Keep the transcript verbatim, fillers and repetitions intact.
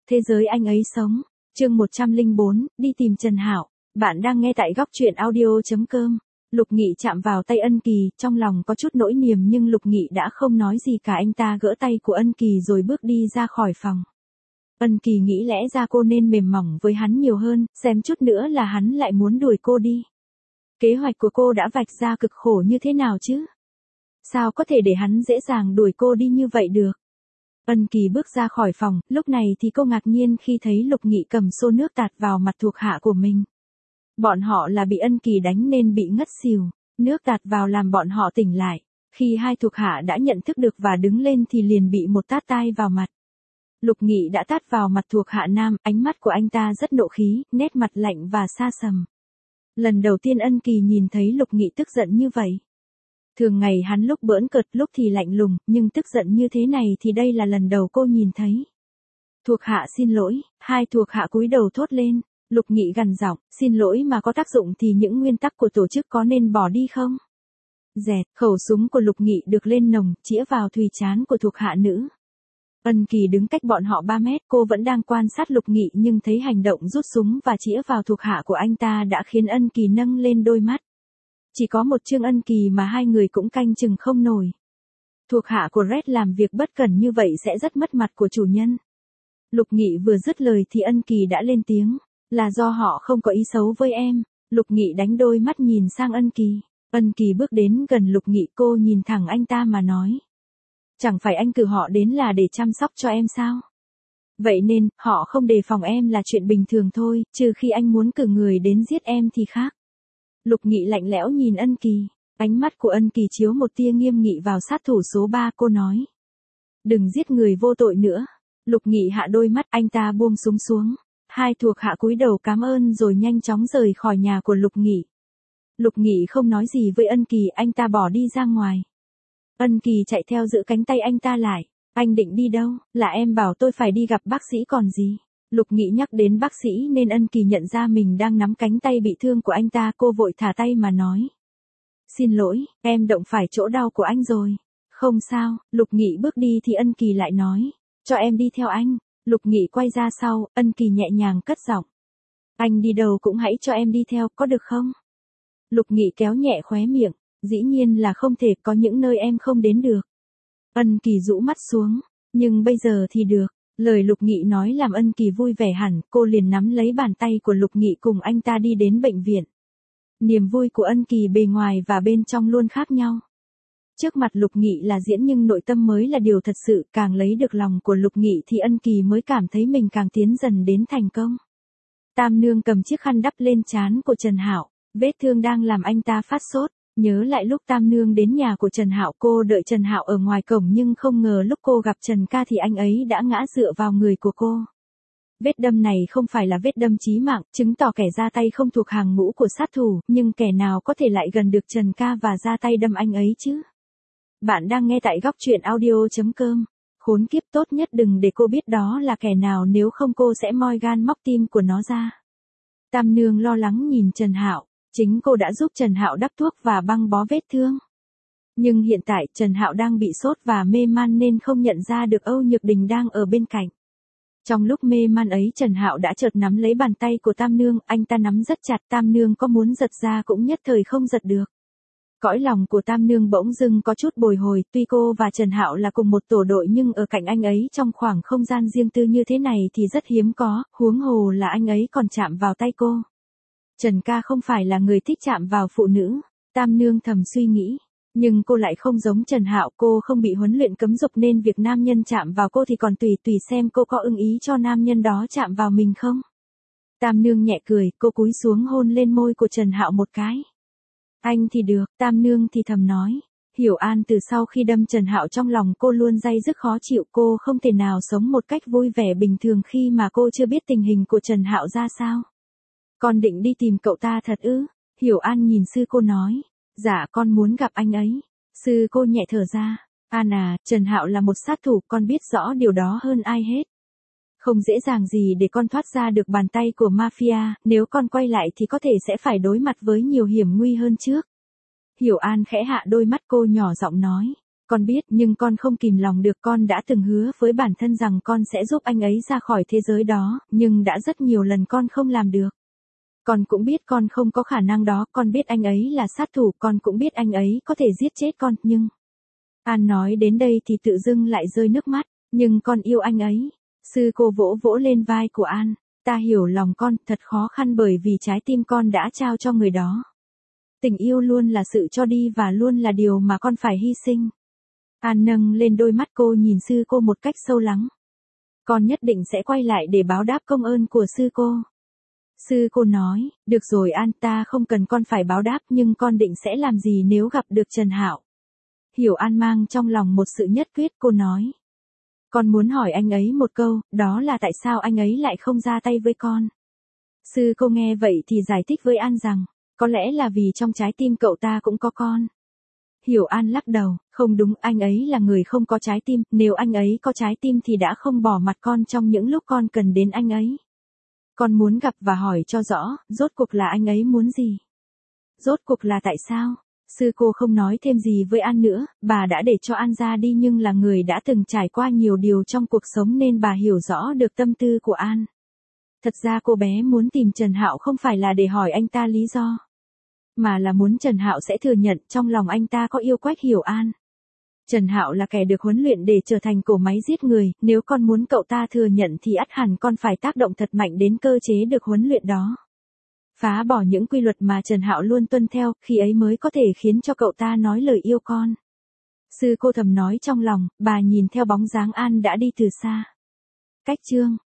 Thế giới anh ấy sống. Chương một trăm lẻ bốn, đi tìm Trần Hạo. Bạn đang nghe tại góc truyện audio chấm com. Lục Nghị chạm vào tay Ân Kỳ, trong lòng có chút nỗi niềm nhưng Lục Nghị đã không nói gì cả, anh ta gỡ tay của Ân Kỳ rồi bước đi ra khỏi phòng. Ân Kỳ nghĩ lẽ ra cô nên mềm mỏng với hắn nhiều hơn, xem chút nữa là hắn lại muốn đuổi cô đi. Kế hoạch của cô đã vạch ra cực khổ như thế nào chứ? Sao có thể để hắn dễ dàng đuổi cô đi như vậy được? Ân Kỳ bước ra khỏi phòng, lúc này thì cô ngạc nhiên khi thấy Lục Nghị cầm xô nước tạt vào mặt thuộc hạ của mình. Bọn họ là bị Ân Kỳ đánh nên bị ngất xỉu, nước tạt vào làm bọn họ tỉnh lại. Khi hai thuộc hạ đã nhận thức được và đứng lên thì liền bị một tát tai vào mặt. Lục Nghị đã tát vào mặt thuộc hạ nam, ánh mắt của anh ta rất nộ khí, nét mặt lạnh và xa sầm. Lần đầu tiên Ân Kỳ nhìn thấy Lục Nghị tức giận như vậy. Thường ngày hắn lúc bỡn cợt lúc thì lạnh lùng, nhưng tức giận như thế này thì đây là lần đầu cô nhìn thấy. Thuộc hạ xin lỗi, hai thuộc hạ cúi đầu thốt lên. Lục Nghị gằn giọng, xin lỗi mà có tác dụng thì những nguyên tắc của tổ chức có nên bỏ đi không? Dẹt, khẩu súng của Lục Nghị được lên nòng, chĩa vào thùy trán của thuộc hạ nữ. Ân Kỳ đứng cách bọn họ ba mét, cô vẫn đang quan sát Lục Nghị nhưng thấy hành động rút súng và chĩa vào thuộc hạ của anh ta đã khiến Ân Kỳ nâng lên đôi mắt. Chỉ có một Trương Ân Kỳ mà hai người cũng canh chừng không nổi. Thuộc hạ của Red làm việc bất cẩn như vậy sẽ rất mất mặt của chủ nhân. Lục Nghị vừa dứt lời thì Ân Kỳ đã lên tiếng, là do họ không có ý xấu với em. Lục Nghị đánh đôi mắt nhìn sang Ân Kỳ. Ân Kỳ bước đến gần Lục Nghị, cô nhìn thẳng anh ta mà nói. Chẳng phải anh cử họ đến là để chăm sóc cho em sao? Vậy nên, họ không đề phòng em là chuyện bình thường thôi, trừ khi anh muốn cử người đến giết em thì khác. Lục Nghị lạnh lẽo nhìn Ân Kỳ, ánh mắt của Ân Kỳ chiếu một tia nghiêm nghị vào sát thủ số ba, cô nói. Đừng giết người vô tội nữa. Lục Nghị hạ đôi mắt, anh ta buông súng xuống. Hai thuộc hạ cúi đầu cảm ơn rồi nhanh chóng rời khỏi nhà của Lục Nghị. Lục Nghị không nói gì với Ân Kỳ, anh ta bỏ đi ra ngoài. Ân Kỳ chạy theo giữ cánh tay anh ta lại. Anh định đi đâu? Là em bảo tôi phải đi gặp bác sĩ còn gì. Lục Nghị nhắc đến bác sĩ nên Ân Kỳ nhận ra mình đang nắm cánh tay bị thương của anh ta, cô vội thả tay mà nói. Xin lỗi, em động phải chỗ đau của anh rồi. Không sao, Lục Nghị bước đi thì Ân Kỳ lại nói. Cho em đi theo anh. Lục Nghị quay ra sau, Ân Kỳ nhẹ nhàng cất giọng. Anh đi đâu cũng hãy cho em đi theo, có được không? Lục Nghị kéo nhẹ khóe miệng. Dĩ nhiên là không thể, có những nơi em không đến được. Ân Kỳ rũ mắt xuống. Nhưng bây giờ thì được. Lời Lục Nghị nói làm Ân Kỳ vui vẻ hẳn, cô liền nắm lấy bàn tay của Lục Nghị cùng anh ta đi đến bệnh viện. Niềm vui của Ân Kỳ bề ngoài và bên trong luôn khác nhau. Trước mặt Lục Nghị là diễn nhưng nội tâm mới là điều thật sự, càng lấy được lòng của Lục Nghị thì Ân Kỳ mới cảm thấy mình càng tiến dần đến thành công. Tam Nương cầm chiếc khăn đắp lên trán của Trần Hạo, vết thương đang làm anh ta phát sốt. Nhớ lại lúc Tam Nương đến nhà của Trần Hạo, cô đợi Trần Hạo ở ngoài cổng nhưng không ngờ lúc cô gặp Trần ca thì anh ấy đã ngã dựa vào người của cô. Vết đâm này không phải là vết đâm chí mạng, chứng tỏ kẻ ra tay không thuộc hàng ngũ của sát thủ, nhưng kẻ nào có thể lại gần được Trần ca và ra tay đâm anh ấy chứ? Bạn đang nghe tại góc truyện audio chấm com. Khốn kiếp, tốt nhất đừng để cô biết đó là kẻ nào, nếu không cô sẽ moi gan móc tim của nó ra. Tam Nương lo lắng nhìn Trần Hạo. Chính cô đã giúp Trần Hạo đắp thuốc và băng bó vết thương. Nhưng hiện tại Trần Hạo đang bị sốt và mê man nên không nhận ra được Âu Nhược Đình đang ở bên cạnh. Trong lúc mê man ấy Trần Hạo đã chợt nắm lấy bàn tay của Tam Nương, anh ta nắm rất chặt, Tam Nương có muốn giật ra cũng nhất thời không giật được. Cõi lòng của Tam Nương bỗng dưng có chút bồi hồi, tuy cô và Trần Hạo là cùng một tổ đội nhưng ở cạnh anh ấy trong khoảng không gian riêng tư như thế này thì rất hiếm có, huống hồ là anh ấy còn chạm vào tay cô. Trần ca không phải là người thích chạm vào phụ nữ, Tam Nương thầm suy nghĩ. Nhưng cô lại không giống Trần Hạo, cô không bị huấn luyện cấm dục nên việc nam nhân chạm vào cô thì còn tùy tùy xem cô có ưng ý cho nam nhân đó chạm vào mình không. Tam Nương nhẹ cười, cô cúi xuống hôn lên môi của Trần Hạo một cái. Anh thì được, Tam Nương thì thầm nói. Hiểu An từ sau khi đâm Trần Hạo trong lòng cô luôn day dứt khó chịu, cô không thể nào sống một cách vui vẻ bình thường khi mà cô chưa biết tình hình của Trần Hạo ra sao. Con định đi tìm cậu ta thật ư? Hiểu An nhìn sư cô nói. Dạ con muốn gặp anh ấy. Sư cô nhẹ thở ra. An à, Trần Hạo là một sát thủ, con biết rõ điều đó hơn ai hết. Không dễ dàng gì để con thoát ra được bàn tay của mafia, nếu con quay lại thì có thể sẽ phải đối mặt với nhiều hiểm nguy hơn trước. Hiểu An khẽ hạ đôi mắt, cô nhỏ giọng nói. Con biết nhưng con không kìm lòng được, con đã từng hứa với bản thân rằng con sẽ giúp anh ấy ra khỏi thế giới đó, nhưng đã rất nhiều lần con không làm được. Con cũng biết con không có khả năng đó, con biết anh ấy là sát thủ, con cũng biết anh ấy có thể giết chết con, nhưng... An nói đến đây thì tự dưng lại rơi nước mắt, nhưng con yêu anh ấy. Sư cô vỗ vỗ lên vai của An, ta hiểu lòng con, thật khó khăn bởi vì trái tim con đã trao cho người đó. Tình yêu luôn là sự cho đi và luôn là điều mà con phải hy sinh. An nâng lên đôi mắt cô nhìn sư cô một cách sâu lắng. Con nhất định sẽ quay lại để báo đáp công ơn của sư cô. Sư cô nói, được rồi An, ta không cần con phải báo đáp, nhưng con định sẽ làm gì nếu gặp được Trần Hạo? Hiểu An mang trong lòng một sự nhất quyết, cô nói. Con muốn hỏi anh ấy một câu, đó là tại sao anh ấy lại không ra tay với con? Sư cô nghe vậy thì giải thích với An rằng, có lẽ là vì trong trái tim cậu ta cũng có con. Hiểu An lắc đầu, không đúng, anh ấy là người không có trái tim, nếu anh ấy có trái tim thì đã không bỏ mặt con trong những lúc con cần đến anh ấy. Con muốn gặp và hỏi cho rõ, rốt cuộc là anh ấy muốn gì? Rốt cuộc là tại sao? Sư cô không nói thêm gì với An nữa, bà đã để cho An ra đi nhưng là người đã từng trải qua nhiều điều trong cuộc sống nên bà hiểu rõ được tâm tư của An. Thật ra cô bé muốn tìm Trần Hạo không phải là để hỏi anh ta lý do, mà là muốn Trần Hạo sẽ thừa nhận trong lòng anh ta có yêu Quách Hiểu An. Trần Hạo là kẻ được huấn luyện để trở thành cỗ máy giết người, nếu con muốn cậu ta thừa nhận thì ắt hẳn con phải tác động thật mạnh đến cơ chế được huấn luyện đó. Phá bỏ những quy luật mà Trần Hạo luôn tuân theo, khi ấy mới có thể khiến cho cậu ta nói lời yêu con. Sư cô thầm nói trong lòng, bà nhìn theo bóng dáng An đã đi từ xa. Cách chương